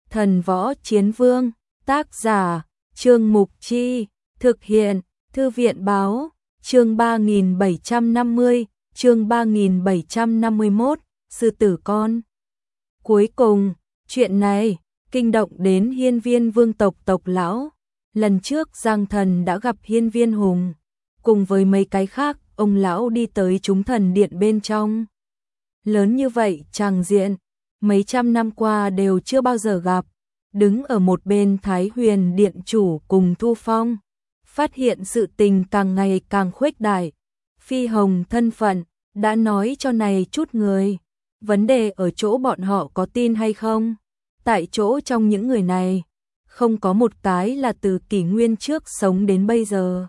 Thần Võ Chiến Vương, tác giả, Trương Mục Chi, thực hiện, Thư viện Báo, chương 3750, chương 3751, sư tử con. Cuối cùng, chuyện này, kinh động đến hiên viên vương tộc tộc lão. Lần trước Giang Thần đã gặp hiên viên hùng, cùng với mấy cái khác, ông lão đi tới chúng thần điện bên trong. Lớn như vậy tràng diện, mấy trăm năm qua đều chưa bao giờ gặp. Đứng ở một bên Thái Huyền điện chủ cùng Thu Phong, phát hiện sự tình càng ngày càng khuếch đại. Phi Hồng thân phận, đã nói cho này chút người. Vấn đề ở chỗ bọn họ có tin hay không. Tại chỗ trong những người này, không có một cái là từ kỷ nguyên trước sống đến bây giờ.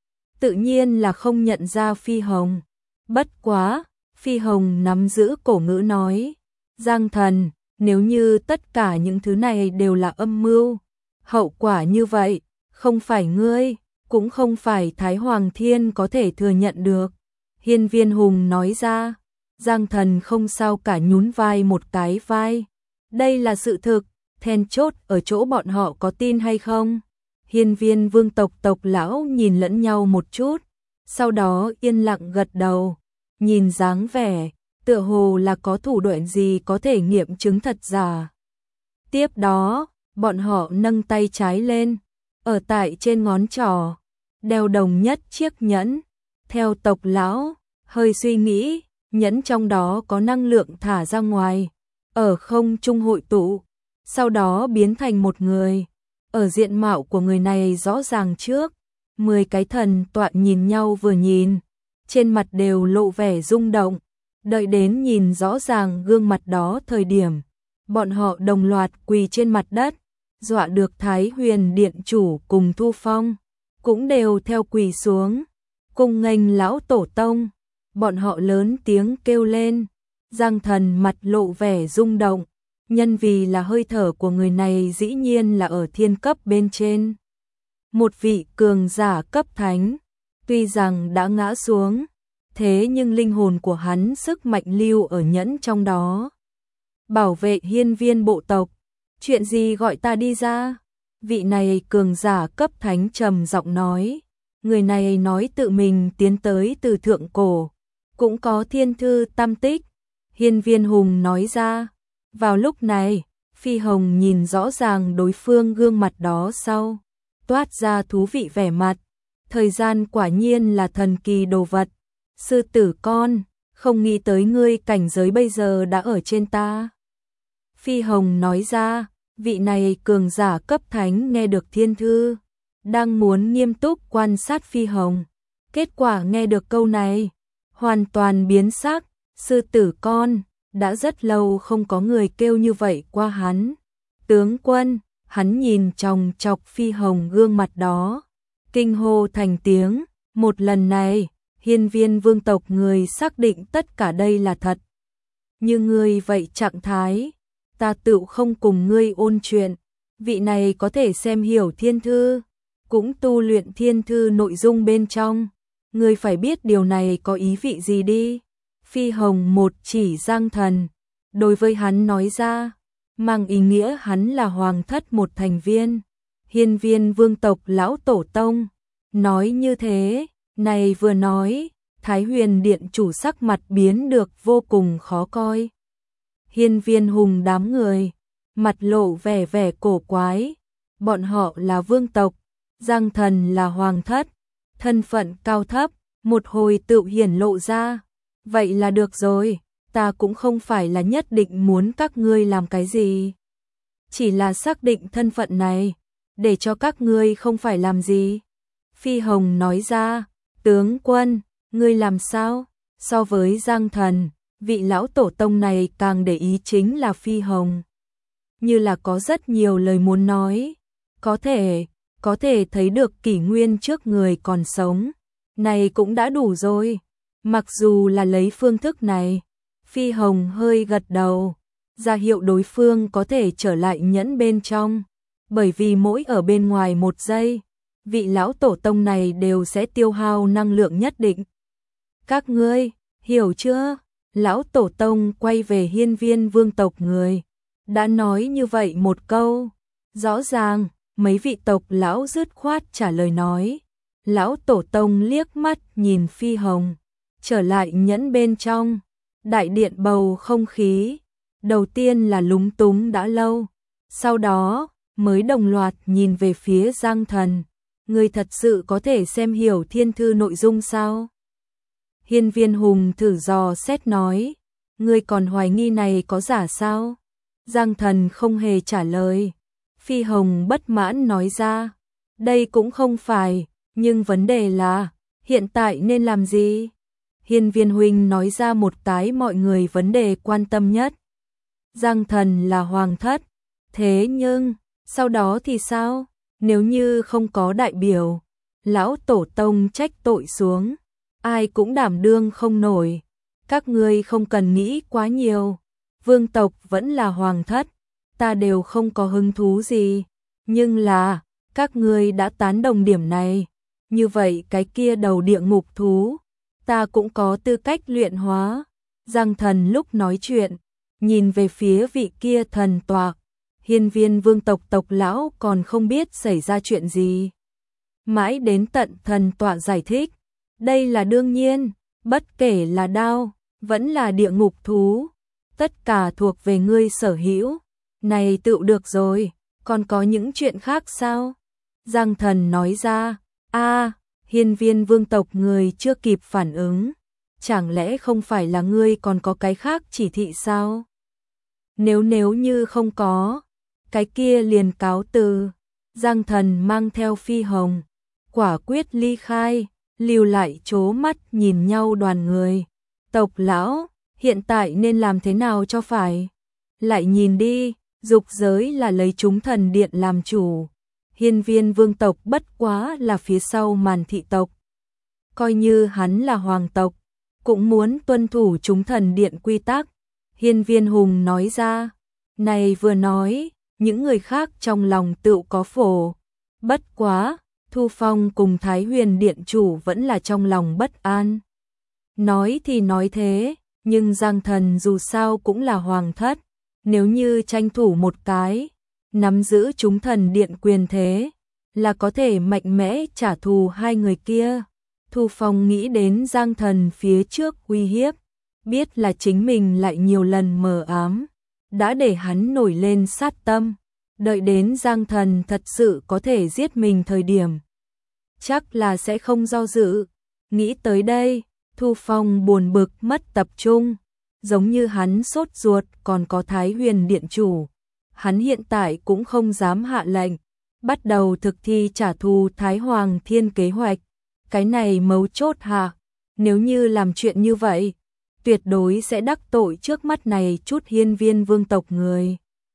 Tự nhiên là không nhận ra Phi Hồng. Bất quá, Phi Hồng nắm giữ cổ ngữ nói, Giang Thần, nếu như tất cả những thứ này đều là âm mưu, hậu quả như vậy, không phải ngươi, cũng không phải Thái Hoàng Thiên có thể thừa nhận được. Hiên viên hùng nói ra, Giang Thần không sao cả nhún vai một cái vai. Đây là sự thực, then chốt ở chỗ bọn họ có tin hay không. Hiên viên vương tộc tộc lão nhìn lẫn nhau một chút, sau đó yên lặng gật đầu, nhìn dáng vẻ, tựa hồ là có thủ đoạn gì có thể nghiệm chứng thật giả. Tiếp đó, bọn họ nâng tay trái lên, ở tại trên ngón trỏ, đeo đồng nhất chiếc nhẫn. Theo tộc lão, hơi suy nghĩ, nhẫn trong đó có năng lượng thả ra ngoài, ở không trung hội tụ, sau đó biến thành một người. Ở diện mạo của người này rõ ràng trước, 10 cái thần tọa nhìn nhau vừa nhìn, trên mặt đều lộ vẻ rung động. Đợi đến nhìn rõ ràng gương mặt đó thời điểm, bọn họ đồng loạt quỳ trên mặt đất, dọa được Thái Huyền điện chủ cùng Thu Phong, cũng đều theo quỳ xuống, cùng nghênh lão tổ tông. Bọn họ lớn tiếng kêu lên, Giang Thần mặt lộ vẻ rung động, nhân vì là hơi thở của người này dĩ nhiên là ở thiên cấp bên trên. Một vị cường giả cấp thánh, tuy rằng đã ngã xuống, thế nhưng linh hồn của hắn sức mạnh lưu ở nhẫn trong đó. Bảo vệ hiên viên bộ tộc, chuyện gì gọi ta đi ra? Vị này cường giả cấp thánh trầm giọng nói, người này nói tự mình tiến tới từ thượng cổ, cũng có thiên thư tam tích. Hiên viên hùng nói ra, vào lúc này, Phi Hồng nhìn rõ ràng đối phương gương mặt đó sau, toát ra thú vị vẻ mặt, thời gian quả nhiên là thần kỳ đồ vật. Sư tử con, không nghĩ tới ngươi cảnh giới bây giờ đã ở trên ta. Phi Hồng nói ra, vị này cường giả cấp thánh nghe được thiên thư, đang muốn nghiêm túc quan sát Phi Hồng. Kết quả nghe được câu này, hoàn toàn biến sắc, sư tử con, đã rất lâu không có người kêu như vậy qua hắn. Tướng quân, hắn nhìn chòng chọc Phi Hồng gương mặt đó, kinh hô thành tiếng, một lần này, hiên viên vương tộc người xác định tất cả đây là thật. Như ngươi vậy trạng thái, ta tựu không cùng ngươi ôn chuyện, vị này có thể xem hiểu thiên thư, cũng tu luyện thiên thư nội dung bên trong, ngươi phải biết điều này có ý vị gì đi. Phi Hồng một chỉ Giang Thần, đối với hắn nói ra, mang ý nghĩa hắn là hoàng thất một thành viên, hiên viên vương tộc lão tổ tông. Nói như thế, này vừa nói, Thái Huyền điện chủ sắc mặt biến được vô cùng khó coi. Hiên viên hùng đám người, mặt lộ vẻ vẻ cổ quái, bọn họ là vương tộc, Giang Thần là hoàng thất, thân phận cao thấp, một hồi tự hiển lộ ra. Vậy là được rồi, ta cũng không phải là nhất định muốn các ngươi làm cái gì. Chỉ là xác định thân phận này, để cho các ngươi không phải làm gì. Phi Hồng nói ra, tướng quân, ngươi làm sao? So với Giang Thần, vị lão tổ tông này càng để ý chính là Phi Hồng. Như là có rất nhiều lời muốn nói, có thể thấy được kỷ nguyên trước người còn sống. Này cũng đã đủ rồi. Mặc dù là lấy phương thức này, Phi Hồng hơi gật đầu, ra hiệu đối phương có thể trở lại nhẫn bên trong, bởi vì mỗi ở bên ngoài một giây, vị lão tổ tông này đều sẽ tiêu hao năng lượng nhất định. Các ngươi, hiểu chưa? Lão tổ tông quay về hiên viên vương tộc người, đã nói như vậy một câu. Rõ ràng, mấy vị tộc lão dứt khoát trả lời nói. Lão tổ tông liếc mắt nhìn Phi Hồng, trở lại nhẫn bên trong. Đại điện bầu không khí, đầu tiên là lúng túng đã lâu, sau đó mới đồng loạt nhìn về phía Giang Thần. Ngươi thật sự có thể xem hiểu thiên thư nội dung sao? Hiên Viên Hùng thử dò xét nói, ngươi còn hoài nghi này có giả sao? Giang Thần không hề trả lời. Phi Hồng bất mãn nói ra, đây cũng không phải, nhưng vấn đề là, hiện tại nên làm gì? Hiên Viên Huynh nói ra một cái mọi người vấn đề quan tâm nhất. Giang Thần là hoàng thất, thế nhưng, sau đó thì sao? Nếu như không có đại biểu, lão tổ tông trách tội xuống, ai cũng đảm đương không nổi. Các ngươi không cần nghĩ quá nhiều, vương tộc vẫn là hoàng thất, ta đều không có hứng thú gì, nhưng là, các ngươi đã tán đồng điểm này, như vậy cái kia đầu địa ngục thú, ta cũng có tư cách luyện hóa. Giang Thần lúc nói chuyện, nhìn về phía vị kia thần tọa. Hiên Viên vương tộc tộc lão còn không biết xảy ra chuyện gì. Mãi đến tận thần tọa giải thích, đây là đương nhiên, bất kể là đao, vẫn là địa ngục thú, tất cả thuộc về ngươi sở hữu. Này tựu được rồi, còn có những chuyện khác sao? Giang Thần nói ra, Hiên Viên vương tộc người chưa kịp phản ứng, chẳng lẽ không phải là ngươi còn có cái khác chỉ thị sao? Nếu như không có, cái kia liền cáo từ. Giang Thần mang theo Phi Hồng, quả quyết ly khai, lưu lại chố mắt nhìn nhau đoàn người. Tộc lão, hiện tại nên làm thế nào cho phải? Lại nhìn đi, dục giới là lấy chúng thần điện làm chủ. Hiên Viên vương tộc bất quá là phía sau màn thị tộc. Coi như hắn là hoàng tộc, cũng muốn tuân thủ chúng thần điện quy tắc. Hiên Viên Hùng nói ra, này vừa nói, những người khác trong lòng tự có phổ. Bất quá, Thu Phong cùng Thái Huyền Điện chủ vẫn là trong lòng bất an. Nói thì nói thế, nhưng Giang Thần dù sao cũng là hoàng thất, nếu như tranh thủ một cái, nắm giữ chúng thần điện quyền thế, là có thể mạnh mẽ trả thù hai người kia. Thu Phong nghĩ đến Giang Thần phía trước uy hiếp, biết là chính mình lại nhiều lần mờ ám, đã để hắn nổi lên sát tâm, đợi đến Giang Thần thật sự có thể giết mình thời điểm, chắc là sẽ không do dự. Nghĩ tới đây, Thu Phong buồn bực mất tập trung, giống như hắn sốt ruột còn có Thái Huyền Điện chủ. Hắn hiện tại cũng không dám hạ lệnh, bắt đầu thực thi trả thù Thái Hoàng Thiên kế hoạch. Cái này mấu chốt hạ, nếu như làm chuyện như vậy, tuyệt đối sẽ đắc tội trước mắt này chút Hiên Viên vương tộc người.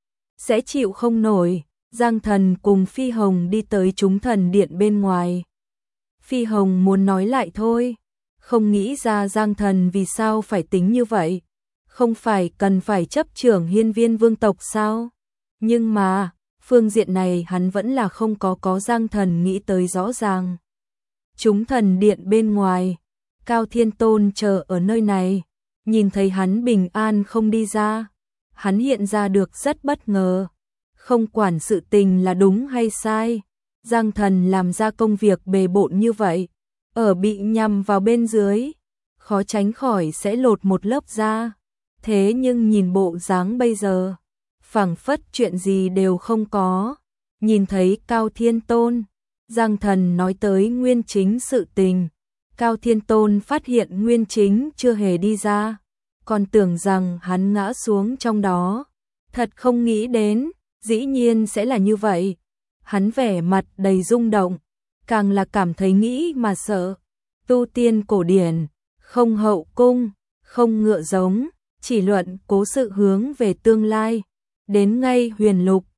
Sẽ chịu không nổi. Giang Thần cùng Phi Hồng đi tới chúng thần điện bên ngoài. Phi Hồng muốn nói lại thôi, không nghĩ ra Giang Thần vì sao phải tính như vậy. Không phải cần phải chấp trưởng Hiên Viên vương tộc sao? Nhưng mà, phương diện này hắn vẫn là không có Giang Thần nghĩ tới rõ ràng. Chúng thần điện bên ngoài, Cao Thiên Tôn chờ ở nơi này, nhìn thấy hắn bình an không đi ra, hắn hiện ra được rất bất ngờ, không quản sự tình là đúng hay sai. Giang Thần làm ra công việc bề bộn như vậy, ở bị nhằm vào bên dưới, khó tránh khỏi sẽ lột một lớp da. Thế nhưng nhìn bộ dáng bây giờ, phảng phất chuyện gì đều không có. Nhìn thấy Cao Thiên Tôn, Giang Thần nói tới Nguyên Chính sự tình. Cao Thiên Tôn phát hiện Nguyên Chính chưa hề đi ra, còn tưởng rằng hắn ngã xuống trong đó. Thật không nghĩ đến, dĩ nhiên sẽ là như vậy. Hắn vẻ mặt đầy rung động, càng là cảm thấy nghĩ mà sợ. Tu tiên cổ điển, không hậu cung, không ngựa giống, chỉ luận cố sự hướng về tương lai. Đến ngay huyền lục,